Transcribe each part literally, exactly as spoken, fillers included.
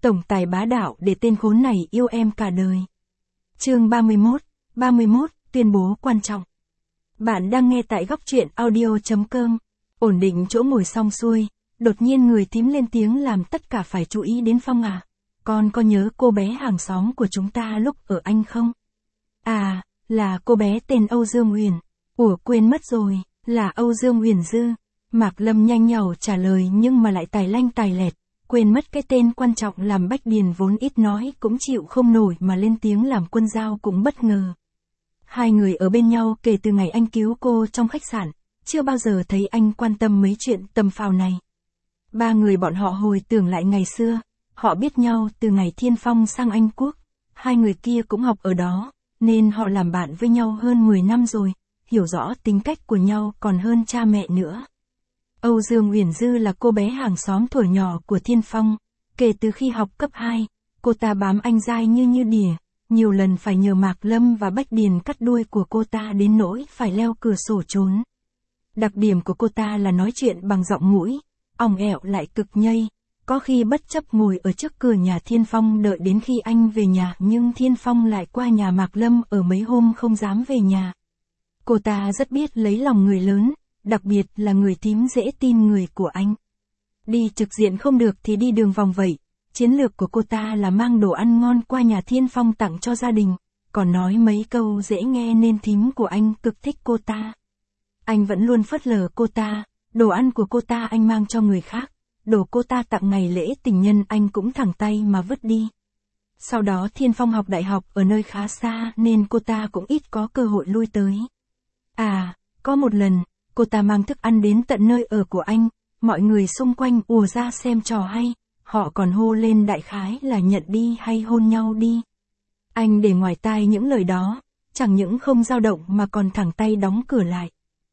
tổng tài bá đạo để tên khốn này yêu em cả đời. Chương ba mươi mốt, ba mươi mốt, tuyên bố quan trọng. Bạn đang nghe tại góc truyện audio chấm com. Ổn định chỗ ngồi xong xuôi, đột nhiên người tím lên tiếng làm tất cả phải chú ý đến Phong à. Con có nhớ cô bé hàng xóm của chúng ta lúc ở Anh không? À, là cô bé tên Âu Dương Huyền. Ủa quên mất rồi, là Âu Dương Huyền Dư. Mạc Lâm nhanh nhảu trả lời nhưng mà lại tài lanh tài lẹt, quên mất cái tên quan trọng làm Bách Điền vốn ít nói cũng chịu không nổi mà lên tiếng làm Quân Giao cũng bất ngờ. Hai người ở bên nhau kể từ ngày anh cứu cô trong khách sạn, chưa bao giờ thấy anh quan tâm mấy chuyện tầm phào này. Ba người bọn họ hồi tưởng lại ngày xưa, họ biết nhau từ ngày Thiên Phong sang Anh Quốc, hai người kia cũng học ở đó, nên họ làm bạn với nhau hơn mười năm rồi, hiểu rõ tính cách của nhau còn hơn cha mẹ nữa. Âu Dương Uyển Dư là cô bé hàng xóm thuở nhỏ của Thiên Phong, kể từ khi học cấp hai, cô ta bám anh dai như như đỉa, nhiều lần phải nhờ Mạc Lâm và Bách Điền cắt đuôi của cô ta đến nỗi phải leo cửa sổ trốn. Đặc điểm của cô ta là nói chuyện bằng giọng mũi, ỏng ẻo lại cực nhây, có khi bất chấp ngồi ở trước cửa nhà Thiên Phong đợi đến khi anh về nhà nhưng Thiên Phong lại qua nhà Mạc Lâm ở mấy hôm không dám về nhà. Cô ta rất biết lấy lòng người lớn, đặc biệt là người tím dễ tin người của anh. Đi trực diện không được thì đi đường vòng vậy, chiến lược của cô ta là mang đồ ăn ngon qua nhà Thiên Phong tặng cho gia đình, còn nói mấy câu dễ nghe nên thím của anh cực thích cô ta. Anh vẫn luôn phớt lờ cô ta, đồ ăn của cô ta anh mang cho người khác, đồ cô ta tặng ngày lễ tình nhân anh cũng thẳng tay mà vứt đi. Sau đó Thiên Phong học đại học ở nơi khá xa nên cô ta cũng ít có cơ hội lui tới. À, có một lần, cô ta mang thức ăn đến tận nơi ở của anh, mọi người xung quanh ùa ra xem trò hay, họ còn hô lên đại khái là nhận đi hay hôn nhau đi. Anh để ngoài tai những lời đó, chẳng những không dao động mà còn thẳng tay đóng cửa lại.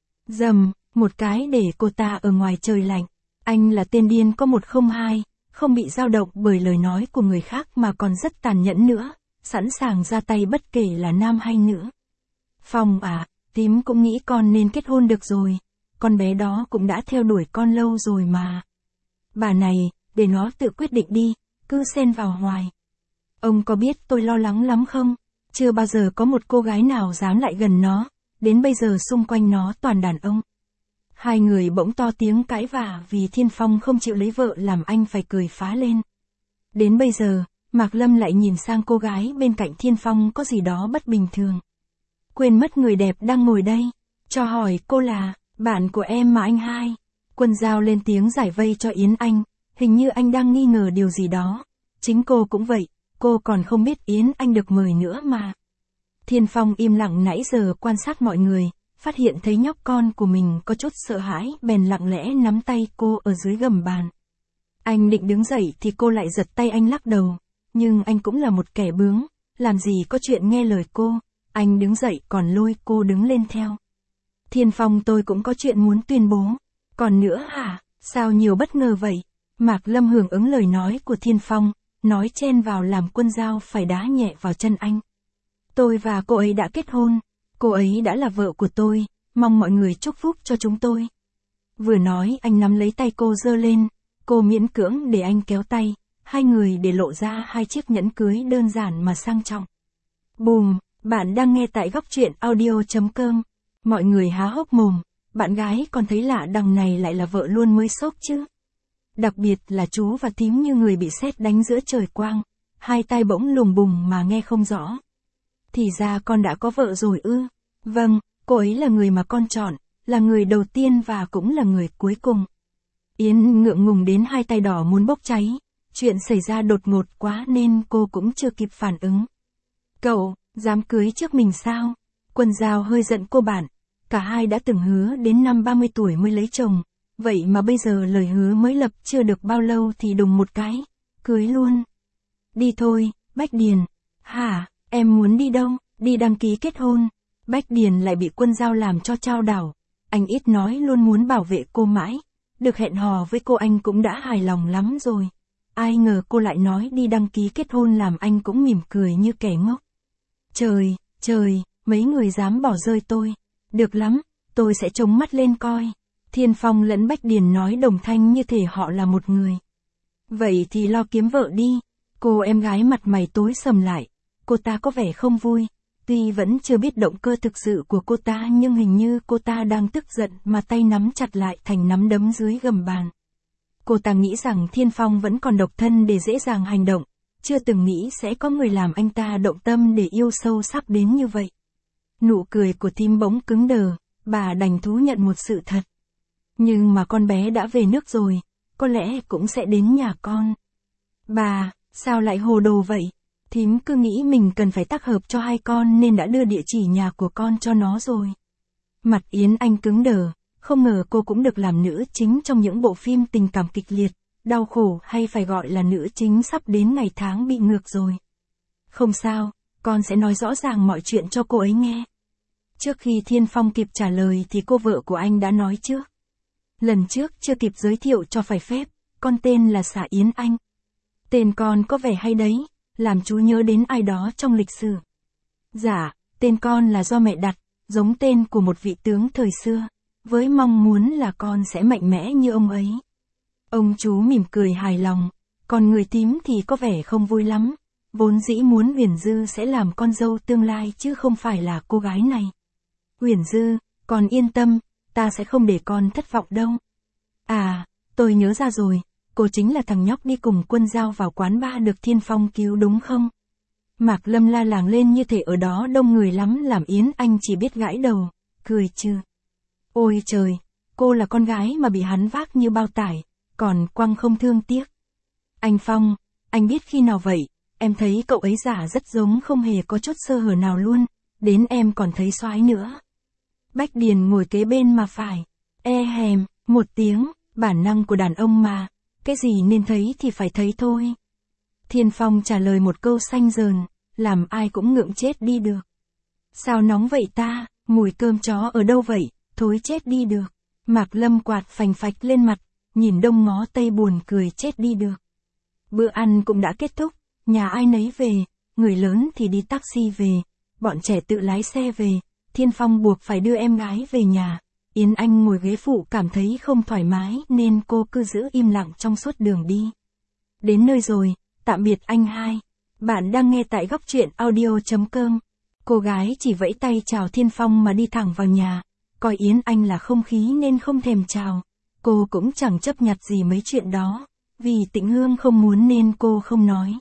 Dầm, một cái để cô ta ở ngoài trời lạnh. Anh là tên điên có một không hai, không bị dao động bởi lời nói của người khác mà còn rất tàn nhẫn nữa, sẵn sàng ra tay bất kể là nam hay nữ. Phong à, tím cũng nghĩ con nên kết hôn được rồi, con bé đó cũng đã theo đuổi con lâu rồi mà. Bà này, để nó tự quyết định đi, cứ xen vào hoài. Ông có biết tôi lo lắng lắm không? Chưa bao giờ có một cô gái nào dám lại gần nó, đến bây giờ xung quanh nó toàn đàn ông. Hai người bỗng to tiếng cãi vả vì Thiên Phong không chịu lấy vợ làm anh phải cười phá lên. Đến bây giờ, Mạc Lâm lại nhìn sang cô gái bên cạnh Thiên Phong có gì đó bất bình thường. Quên mất người đẹp đang ngồi đây, cho hỏi cô là, bạn của em mà anh hai. Quân Giao lên tiếng giải vây cho Yến Anh, hình như anh đang nghi ngờ điều gì đó. Chính cô cũng vậy, cô còn không biết Yến Anh được mời nữa mà. Thiên Phong im lặng nãy giờ quan sát mọi người, phát hiện thấy nhóc con của mình có chút sợ hãi bèn lặng lẽ nắm tay cô ở dưới gầm bàn. Anh định đứng dậy thì cô lại giật tay anh lắc đầu, nhưng anh cũng là một kẻ bướng, làm gì có chuyện nghe lời cô, anh đứng dậy còn lôi cô đứng lên theo. Thiên Phong tôi cũng có chuyện muốn tuyên bố. Còn nữa hả, sao nhiều bất ngờ vậy? Mạc Lâm hưởng ứng lời nói của Thiên Phong, nói chen vào làm Quân Giao phải đá nhẹ vào chân anh. Tôi và cô ấy đã kết hôn, cô ấy đã là vợ của tôi, mong mọi người chúc phúc cho chúng tôi. Vừa nói anh nắm lấy tay cô giơ lên, cô miễn cưỡng để anh kéo tay, hai người để lộ ra hai chiếc nhẫn cưới đơn giản mà sang trọng. Bùm, bạn đang nghe tại góc truyện audio chấm com. Mọi người há hốc mồm, bạn gái còn thấy lạ đằng này lại là vợ luôn mới sốc chứ. Đặc biệt là chú và thím như người bị sét đánh giữa trời quang, hai tai bỗng lùng bùng mà nghe không rõ. Thì ra con đã có vợ rồi ư? Vâng, cô ấy là người mà con chọn, là người đầu tiên và cũng là người cuối cùng. Yến ngượng ngùng đến hai tay đỏ muốn bốc cháy, chuyện xảy ra đột ngột quá nên cô cũng chưa kịp phản ứng. Cậu, dám cưới trước mình sao? Quân Giao hơi giận cô bạn, cả hai đã từng hứa đến năm ba mươi tuổi mới lấy chồng, vậy mà bây giờ lời hứa mới lập chưa được bao lâu thì đùng một cái, cưới luôn. Đi thôi, Bách Điền. Hả, em muốn đi đâu? Đi đăng ký kết hôn. Bách Điền lại bị Quân Giao làm cho chao đảo, anh ít nói luôn muốn bảo vệ cô mãi, được hẹn hò với cô anh cũng đã hài lòng lắm rồi. Ai ngờ cô lại nói đi đăng ký kết hôn làm anh cũng mỉm cười như kẻ ngốc. Trời, trời, mấy người dám bỏ rơi tôi. Được lắm, tôi sẽ chống mắt lên coi. Thiên Phong lẫn Bách Điền nói đồng thanh như thể họ là một người. Vậy thì lo kiếm vợ đi. Cô em gái mặt mày tối sầm lại, cô ta có vẻ không vui, tuy vẫn chưa biết động cơ thực sự của cô ta nhưng hình như cô ta đang tức giận mà tay nắm chặt lại thành nắm đấm dưới gầm bàn. Cô ta nghĩ rằng Thiên Phong vẫn còn độc thân để dễ dàng hành động, chưa từng nghĩ sẽ có người làm anh ta động tâm để yêu sâu sắc đến như vậy. Nụ cười của Thím bỗng cứng đờ, bà đành thú nhận một sự thật. Nhưng mà con bé đã về nước rồi, có lẽ cũng sẽ đến nhà con. Bà, sao lại hồ đồ vậy? Thím cứ nghĩ mình cần phải tác hợp cho hai con nên đã đưa địa chỉ nhà của con cho nó rồi. Mặt Yến Anh cứng đờ, không ngờ cô cũng được làm nữ chính trong những bộ phim tình cảm kịch liệt, đau khổ hay phải gọi là nữ chính sắp đến ngày tháng bị ngược rồi. Không sao, con sẽ nói rõ ràng mọi chuyện cho cô ấy nghe. Trước khi Thiên Phong kịp trả lời thì cô vợ của anh đã nói trước. Lần trước chưa kịp giới thiệu cho phải phép, con tên là Xà Yến Anh. Tên con có vẻ hay đấy, làm chú nhớ đến ai đó trong lịch sử. Dạ, tên con là do mẹ đặt, giống tên của một vị tướng thời xưa, với mong muốn là con sẽ mạnh mẽ như ông ấy. Ông chú mỉm cười hài lòng, còn người Thím thì có vẻ không vui lắm, vốn dĩ muốn Uyển Dư sẽ làm con dâu tương lai chứ không phải là cô gái này. Uyển Dư, con yên tâm, ta sẽ không để con thất vọng đâu. À, tôi nhớ ra rồi, cô chính là thằng nhóc đi cùng Quân Giao vào quán bar được Thiên Phong cứu đúng không? Mạc Lâm la làng lên như thể ở đó đông người lắm làm Yến Anh chỉ biết gãi đầu, cười trừ. Ôi trời, cô là con gái mà bị hắn vác như bao tải, còn quăng không thương tiếc. Anh Phong, anh biết khi nào vậy, em thấy cậu ấy giả rất giống không hề có chút sơ hở nào luôn, đến em còn thấy soái nữa. Bách Điền ngồi kế bên mà phải, e hèm, một tiếng, bản năng của đàn ông mà, cái gì nên thấy thì phải thấy thôi. Thiên Phong trả lời một câu xanh dờn, làm ai cũng ngượng chết đi được. Sao nóng vậy ta, mùi cơm chó ở đâu vậy, thối chết đi được. Mạc Lâm quạt phành phạch lên mặt, nhìn đông ngó tây buồn cười chết đi được. Bữa ăn cũng đã kết thúc, nhà ai nấy về, người lớn thì đi taxi về, bọn trẻ tự lái xe về, Thiên Phong buộc phải đưa em gái về nhà. Yến Anh ngồi ghế phụ cảm thấy không thoải mái nên cô cứ giữ im lặng trong suốt đường đi. Đến nơi rồi, tạm biệt anh hai. Bạn đang nghe tại góc truyện audio chấm com. Cô gái chỉ vẫy tay chào Thiên Phong mà đi thẳng vào nhà. Coi Yến Anh là không khí nên không thèm chào. Cô cũng chẳng chấp nhặt gì mấy chuyện đó. Vì Tĩnh Hương không muốn nên cô không nói.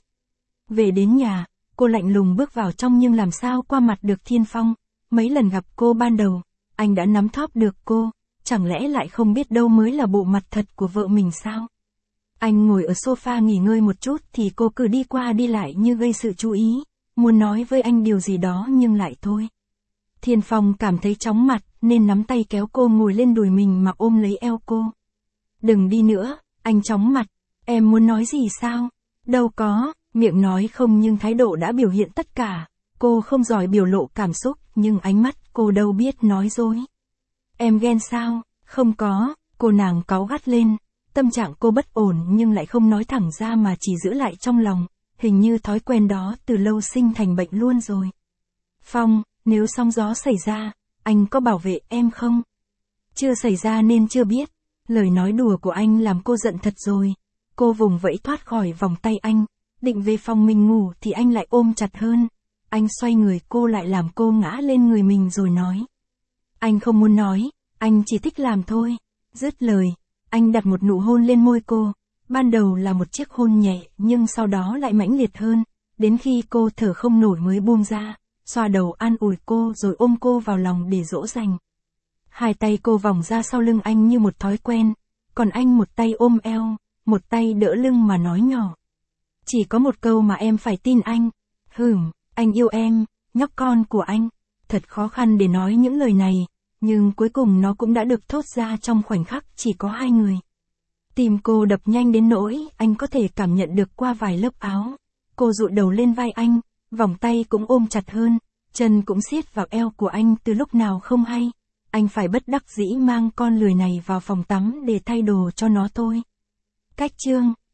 Về đến nhà, cô lạnh lùng bước vào trong nhưng làm sao qua mặt được Thiên Phong. Mấy lần gặp cô ban đầu, anh đã nắm thóp được cô, chẳng lẽ lại không biết đâu mới là bộ mặt thật của vợ mình sao? Anh ngồi ở sofa nghỉ ngơi một chút thì cô cứ đi qua đi lại như gây sự chú ý, muốn nói với anh điều gì đó nhưng lại thôi. Thiên Phong cảm thấy chóng mặt nên nắm tay kéo cô ngồi lên đùi mình mà ôm lấy eo cô. Đừng đi nữa, anh chóng mặt, em muốn nói gì sao? Đâu có, miệng nói không nhưng thái độ đã biểu hiện tất cả. Cô không giỏi biểu lộ cảm xúc, nhưng ánh mắt cô đâu biết nói dối. Em ghen sao? Không có, cô nàng cáu gắt lên. Tâm trạng cô bất ổn nhưng lại không nói thẳng ra mà chỉ giữ lại trong lòng. Hình như thói quen đó từ lâu sinh thành bệnh luôn rồi. Phong, nếu sóng gió xảy ra, anh có bảo vệ em không? Chưa xảy ra nên chưa biết. Lời nói đùa của anh làm cô giận thật rồi. Cô vùng vẫy thoát khỏi vòng tay anh. Định về phòng mình ngủ thì anh lại ôm chặt hơn. Anh xoay người cô lại làm cô ngã lên người mình rồi nói. Anh không muốn nói, anh chỉ thích làm thôi. Dứt lời, anh đặt một nụ hôn lên môi cô. Ban đầu là một chiếc hôn nhẹ nhưng sau đó lại mãnh liệt hơn. Đến khi cô thở không nổi mới buông ra, xoa đầu an ủi cô rồi ôm cô vào lòng để dỗ dành. Hai tay cô vòng ra sau lưng anh như một thói quen. Còn anh một tay ôm eo, một tay đỡ lưng mà nói nhỏ. Chỉ có một câu mà em phải tin anh. Hửm. Anh yêu em, nhóc con của anh. Thật khó khăn để nói những lời này, nhưng cuối cùng nó cũng đã được thốt ra trong khoảnh khắc chỉ có hai người. Tim cô đập nhanh đến nỗi anh có thể cảm nhận được qua vài lớp áo. Cô dụi đầu lên vai anh, vòng tay cũng ôm chặt hơn, chân cũng siết vào eo của anh từ lúc nào không hay. Anh phải bất đắc dĩ mang con lười này vào phòng tắm để thay đồ cho nó thôi. Cách chương